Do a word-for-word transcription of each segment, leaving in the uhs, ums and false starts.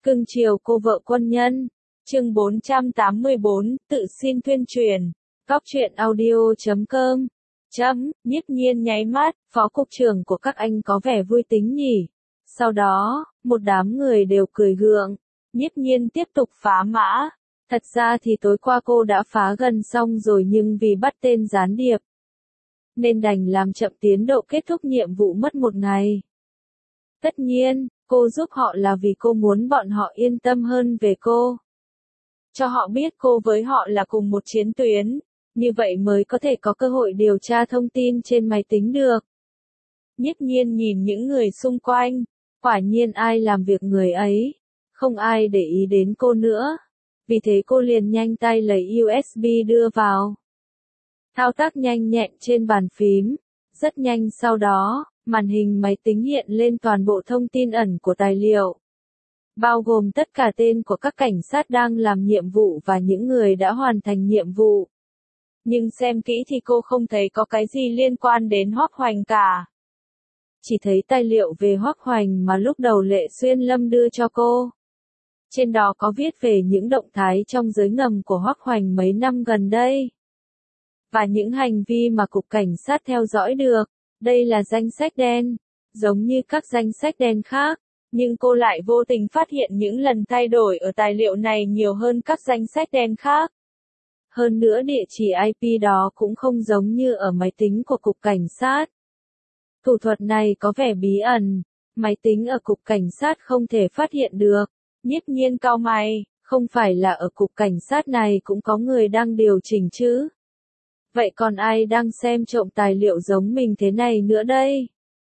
Cưng chiều cô vợ quân nhân. Chương bốn trăm tám mươi bốn, tự xin tuyên truyền. Góc truyện audio chấm com. Chấm, Nhiếp Nhiên nháy mắt, phó cục trưởng của các anh có vẻ vui tính nhỉ. Sau đó, một đám người đều cười gượng. Nhiếp Nhiên tiếp tục phá mã. Thật ra thì tối qua cô đã phá gần xong rồi nhưng vì bắt tên gián điệp, nên đành làm chậm tiến độ kết thúc nhiệm vụ mất một ngày. Tất nhiên, cô giúp họ là vì cô muốn bọn họ yên tâm hơn về cô. Cho họ biết cô với họ là cùng một chiến tuyến, như vậy mới có thể có cơ hội điều tra thông tin trên máy tính được. Nhiếp Nhiên nhìn những người xung quanh, quả nhiên ai làm việc người ấy, không ai để ý đến cô nữa. Vì thế cô liền nhanh tay lấy u ét bê đưa vào. Thao tác nhanh nhẹn trên bàn phím, rất nhanh sau đó, màn hình máy tính hiện lên toàn bộ thông tin ẩn của tài liệu, bao gồm tất cả tên của các cảnh sát đang làm nhiệm vụ và những người đã hoàn thành nhiệm vụ. Nhưng xem kỹ thì cô không thấy có cái gì liên quan đến Hoắc Hoành cả. Chỉ thấy tài liệu về Hoắc Hoành mà lúc đầu Lệ Xuyên Lâm đưa cho cô. Trên đó có viết về những động thái trong giới ngầm của Hoắc Hoành mấy năm gần đây, và những hành vi mà Cục Cảnh sát theo dõi được. Đây là danh sách đen, giống như các danh sách đen khác, nhưng cô lại vô tình phát hiện những lần thay đổi ở tài liệu này nhiều hơn các danh sách đen khác. Hơn nữa địa chỉ i pê đó cũng không giống như ở máy tính của Cục Cảnh sát. Thủ thuật này có vẻ bí ẩn, máy tính ở Cục Cảnh sát không thể phát hiện được. Nhiếp Nhiên cau mày, không phải là ở Cục Cảnh sát này cũng có người đang điều chỉnh chứ? Vậy còn ai đang xem trộm tài liệu giống mình thế này nữa đây?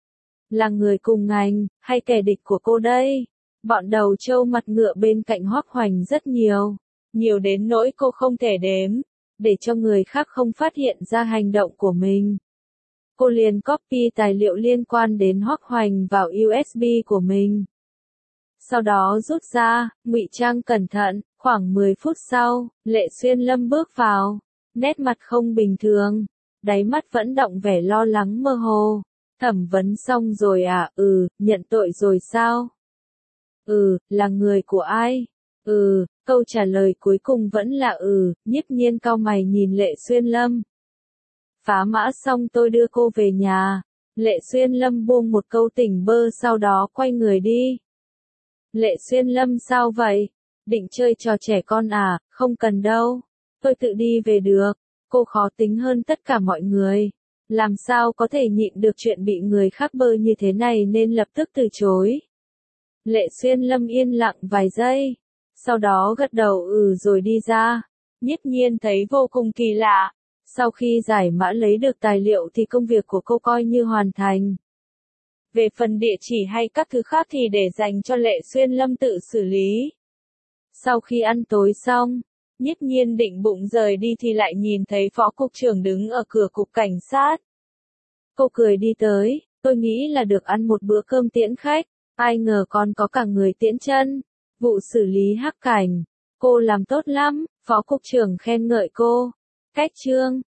Là người cùng ngành, hay kẻ địch của cô đây? Bọn đầu trâu mặt ngựa bên cạnh Hoắc Hoành rất nhiều, nhiều đến nỗi cô không thể đếm, để cho người khác không phát hiện ra hành động của mình. Cô liền copy tài liệu liên quan đến Hoắc Hoành vào u ét bê của mình. Sau đó rút ra, ngụy trang cẩn thận. Khoảng mười phút sau, Lệ Xuyên Lâm bước vào, nét mặt không bình thường, đáy mắt vẫn đọng vẻ lo lắng mơ hồ. Thẩm vấn xong rồi à? Ừ, nhận tội rồi sao? Ừ, là người của ai? Ừ, câu trả lời cuối cùng vẫn là ừ. Nhiếp Nhiên cau mày nhìn Lệ Xuyên Lâm. Phá mã xong tôi đưa cô về nhà. Lệ Xuyên Lâm buông một câu tỉnh bơ sau đó quay người đi. Lệ Xuyên Lâm sao vậy? Định chơi trò trẻ con à? Không cần đâu. Tôi tự đi về được. Cô khó tính hơn tất cả mọi người. Làm sao có thể nhịn được chuyện bị người khác bơ như thế này nên lập tức từ chối. Lệ Xuyên Lâm yên lặng vài giây. Sau đó gật đầu ừ rồi đi ra. Nhiếp Nhiên thấy vô cùng kỳ lạ. Sau khi giải mã lấy được tài liệu thì công việc của cô coi như hoàn thành. Về phần địa chỉ hay các thứ khác thì để dành cho Lệ Xuyên Lâm tự xử lý. Sau khi ăn tối xong, Nhiếp Nhiên định bụng rời đi thì lại nhìn thấy phó cục trưởng đứng ở cửa Cục Cảnh sát. Cô cười đi tới, tôi nghĩ là được ăn một bữa cơm tiễn khách, ai ngờ còn có cả người tiễn chân. Vụ xử lý Hắc Cảnh, cô làm tốt lắm, phó cục trưởng khen ngợi cô. Cách chương